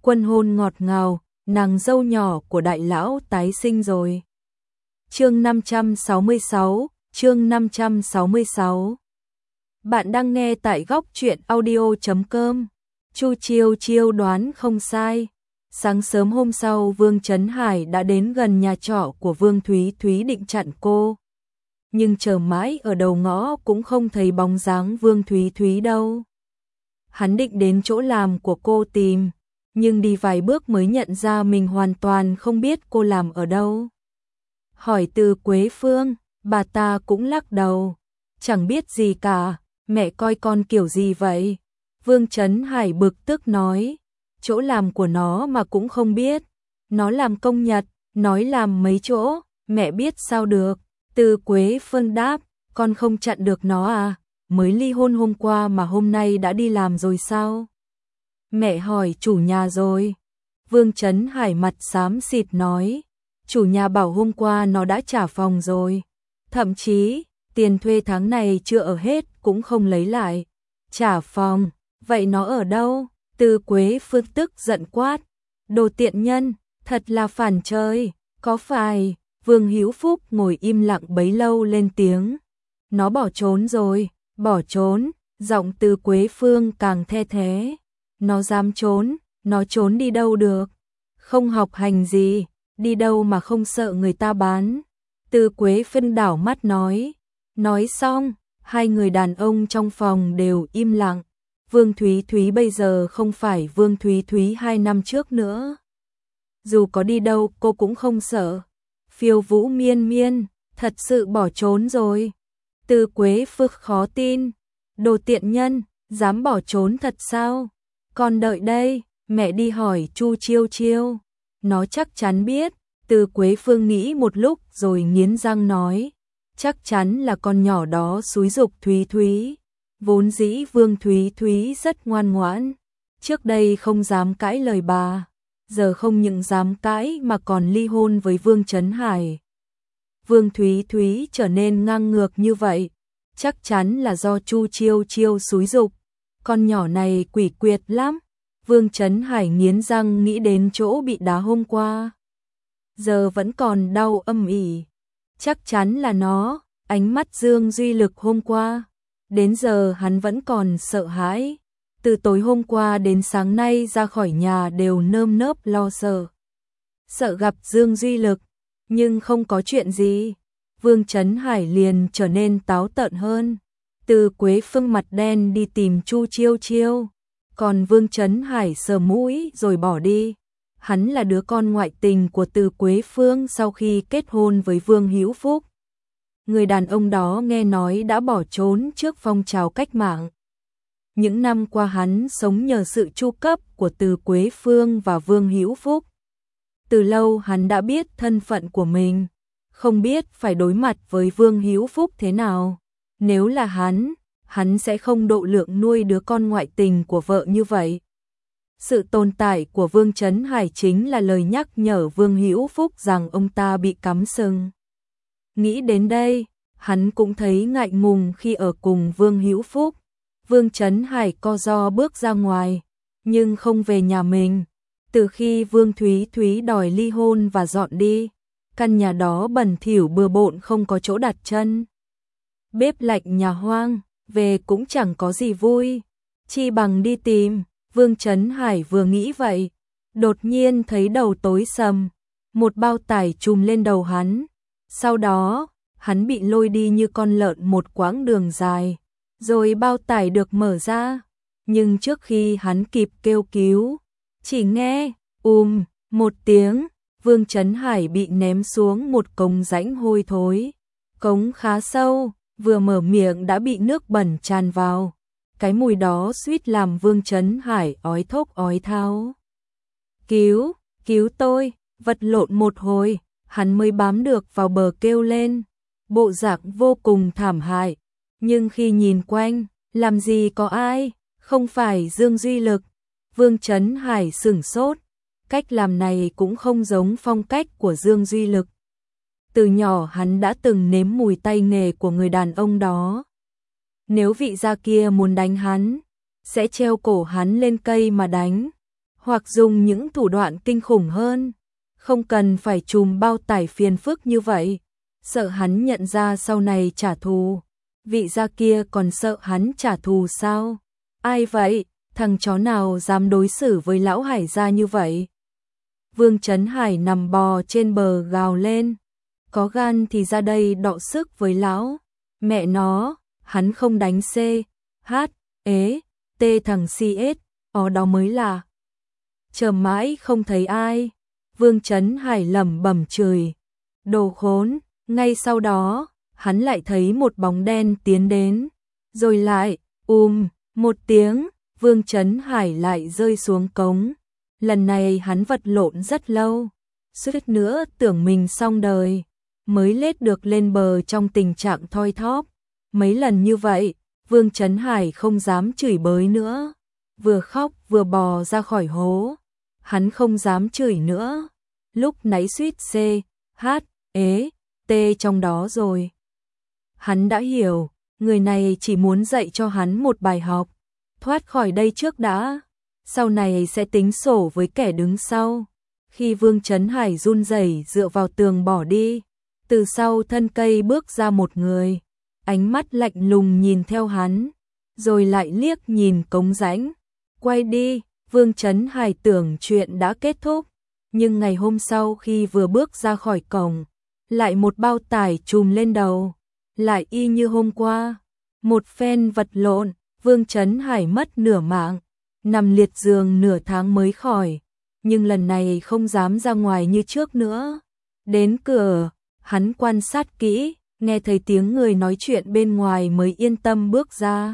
Quân hôn ngọt ngào, nàng dâu nhỏ của đại lão tái sinh rồi. Chương 566, chương 566. Bạn đang nghe tại góc truyện audio.com. Chu Chiêu Chiêu đoán không sai. Sáng sớm hôm sau Vương Chấn Hải đã đến gần nhà trọ của Vương Thúy Thúy định chặn cô. Nhưng chờ mãi ở đầu ngõ cũng không thấy bóng dáng Vương Thúy Thúy đâu. Hắn định đến chỗ làm của cô tìm, nhưng đi vài bước mới nhận ra mình hoàn toàn không biết cô làm ở đâu. Hỏi Từ Quế Phương, bà ta cũng lắc đầu. Chẳng biết gì cả, mẹ coi con kiểu gì vậy? Vương Chấn Hải bực tức nói, chỗ làm của nó mà cũng không biết. Nó làm công nhật, nói làm mấy chỗ, mẹ biết sao được. Từ Quế Phương đáp, con không chặn được nó à? Mới ly hôn hôm qua mà hôm nay đã đi làm rồi sao? Mẹ hỏi chủ nhà rồi. Vương Chấn Hải mặt xám xịt nói, chủ nhà bảo hôm qua nó đã trả phòng rồi. Thậm chí, tiền thuê tháng này chưa ở hết cũng không lấy lại. Trả phòng, vậy nó ở đâu? Từ Quế Phương tức giận quát, đồ tiện nhân, thật là phản chơi, có phải? Vương Hữu Phúc ngồi im lặng bấy lâu lên tiếng, nó bỏ trốn rồi. Bỏ trốn, giọng Từ Quế Phương càng the thế. Nó dám trốn, nó trốn đi đâu được? Không học hành gì, đi đâu mà không sợ người ta bán? Từ Quế Phương đảo mắt nói. Nói xong, hai người đàn ông trong phòng đều im lặng. Vương Thúy Thúy bây giờ không phải Vương Thúy Thúy 2 năm trước nữa. Dù có đi đâu cô cũng không sợ. Phiêu Vũ Miên Miên, thật sự bỏ trốn rồi. Từ Quế Phương khó tin, đồ tiện nhân, dám bỏ trốn thật sao? Con đợi đây, mẹ đi hỏi Chu Chiêu Chiêu, nó chắc chắn biết. Từ Quế Phương nghĩ một lúc rồi nghiến răng nói, chắc chắn là con nhỏ đó xúi giục Thúy Thúy. Vốn dĩ Vương Thúy Thúy rất ngoan ngoãn, trước đây không dám cãi lời bà, giờ không những dám cãi mà còn ly hôn với Vương Chấn Hải. Vương Thúy Thúy trở nên ngang ngược như vậy, chắc chắn là do Chu Chiêu Chiêu xúi giục. Con nhỏ này quỷ quyệt lắm. Vương Chấn Hải nghiến răng nghĩ đến chỗ bị đá hôm qua, giờ vẫn còn đau âm ỉ. Chắc chắn là nó. Ánh mắt Dương Duy Lực hôm qua, đến giờ hắn vẫn còn sợ hãi. Từ tối hôm qua đến sáng nay ra khỏi nhà đều nơm nớp lo sợ. Sợ gặp Dương Duy Lực, nhưng không có chuyện gì. Vương Chấn Hải liền trở nên táo tợn hơn. Từ Quế Phương mặt đen đi tìm Chu Chiêu Chiêu, còn Vương Chấn Hải sờ mũi rồi bỏ đi. Hắn là đứa con ngoại tình của Từ Quế Phương sau khi kết hôn với Vương Hữu Phúc. Người đàn ông đó nghe nói đã bỏ trốn trước phong trào cách mạng. Những năm qua hắn sống nhờ sự chu cấp của Từ Quế Phương và Vương Hữu Phúc. Từ lâu hắn đã biết thân phận của mình, không biết phải đối mặt với Vương Hữu Phúc thế nào. Nếu là hắn sẽ không độ lượng nuôi đứa con ngoại tình của vợ như vậy. Sự tồn tại của Vương Chấn Hải chính là lời nhắc nhở Vương Hữu Phúc rằng ông ta bị cắm sừng. Nghĩ đến đây, hắn cũng thấy ngại ngùng khi ở cùng Vương Hữu Phúc. Vương Chấn Hải co ro bước ra ngoài, nhưng không về nhà mình. Từ khi Vương Thúy Thúy đòi ly hôn và dọn đi, căn nhà đó bẩn thỉu bừa bộn không có chỗ đặt chân. Bếp lạnh nhà hoang, về cũng chẳng có gì vui, chi bằng đi tìm. Vương Chấn Hải vừa nghĩ vậy, đột nhiên thấy đầu tối sầm, một bao tải trùm lên đầu hắn. Sau đó, hắn bị lôi đi như con lợn một quãng đường dài, rồi bao tải được mở ra. Nhưng trước khi hắn kịp kêu cứu, chỉ nghe một tiếng, Vương Chấn Hải bị ném xuống một cống rãnh hôi thối. Cống khá sâu, vừa mở miệng đã bị nước bẩn tràn vào. Cái mùi đó suýt làm Vương Chấn Hải ói thốc ói tháo. Cứu tôi, vật lộn một hồi, hắn mới bám được vào bờ kêu lên. Bộ dạng vô cùng thảm hại, nhưng khi nhìn quanh, làm gì có ai, không phải Dương Duy Lực. Vương Chấn Hải sửng sốt, cách làm này cũng không giống phong cách của Dương Duy Lực. Từ nhỏ hắn đã từng nếm mùi tay nghề của người đàn ông đó. Nếu vị gia kia muốn đánh hắn, sẽ treo cổ hắn lên cây mà đánh, hoặc dùng những thủ đoạn kinh khủng hơn. Không cần phải trùm bao tải phiền phức như vậy. Sợ hắn nhận ra sau này trả thù. Vị gia kia còn sợ hắn trả thù sao? Ai vậy? Thằng chó nào dám đối xử với lão Hải gia như vậy? Vương Chấn Hải nằm bò trên bờ gào lên. Có gan thì ra đây đọ sức với lão. Mẹ nó, hắn không đánh C, H, ế, T thằng CS, đó mới là. Chờ mãi không thấy ai. Vương Chấn Hải lẩm bẩm chửi. Đồ khốn, ngay sau đó, hắn lại thấy một bóng đen tiến đến. Rồi lại, một tiếng, Vương Chấn Hải lại rơi xuống cống. Lần này hắn vật lộn rất lâu. Suýt nữa tưởng mình xong đời. Mới lết được lên bờ trong tình trạng thoi thóp. Mấy lần như vậy, Vương Chấn Hải không dám chửi bới nữa. Vừa khóc vừa bò ra khỏi hố. Hắn không dám chửi nữa. Lúc nãy suýt C, H, ế, T trong đó rồi. Hắn đã hiểu, người này chỉ muốn dạy cho hắn một bài học. Thoát khỏi đây trước đã. Sau này sẽ tính sổ với kẻ đứng sau. Khi Vương Chấn Hải run rẩy dựa vào tường bỏ đi, từ sau thân cây bước ra một người, ánh mắt lạnh lùng nhìn theo hắn, rồi lại liếc nhìn cống rãnh. Quay đi, Vương Chấn Hải tưởng chuyện đã kết thúc, nhưng ngày hôm sau khi vừa bước ra khỏi cổng, lại một bao tải trùm lên đầu, lại y như hôm qua. Một phen vật lộn, Vương Chấn Hải mất nửa mạng, nằm liệt giường nửa tháng mới khỏi, nhưng lần này không dám ra ngoài như trước nữa. Đến cửa, hắn quan sát kỹ, nghe thấy tiếng người nói chuyện bên ngoài mới yên tâm bước ra.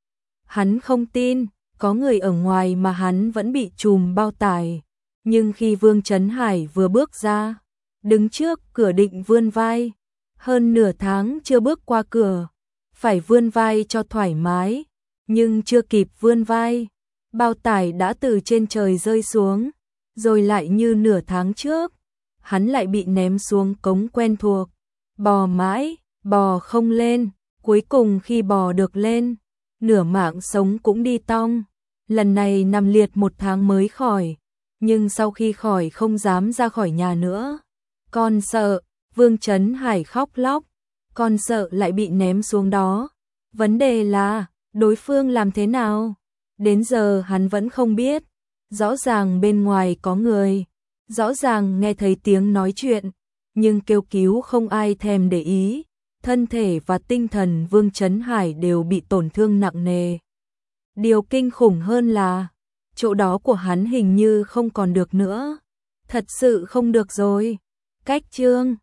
Hắn không tin, có người ở ngoài mà hắn vẫn bị trùm bao tải. Nhưng khi Vương Chấn Hải vừa bước ra, đứng trước cửa định vươn vai, hơn nửa tháng chưa bước qua cửa, phải vươn vai cho thoải mái, nhưng chưa kịp vươn vai, bao tải đã từ trên trời rơi xuống, rồi lại như nửa tháng trước, hắn lại bị ném xuống cống quen thuộc, bò mãi, bò không lên, cuối cùng khi bò được lên, nửa mạng sống cũng đi tong, lần này nằm liệt một tháng mới khỏi, nhưng sau khi khỏi không dám ra khỏi nhà nữa. Con sợ, Vương Chấn Hải khóc lóc, con sợ lại bị ném xuống đó. Vấn đề là, đối phương làm thế nào? Đến giờ hắn vẫn không biết. Rõ ràng bên ngoài có người, rõ ràng nghe thấy tiếng nói chuyện, nhưng kêu cứu không ai thèm để ý. Thân thể và tinh thần Vương Chấn Hải đều bị tổn thương nặng nề. Điều kinh khủng hơn là, chỗ đó của hắn hình như không còn được nữa. Thật sự không được rồi. Cách chương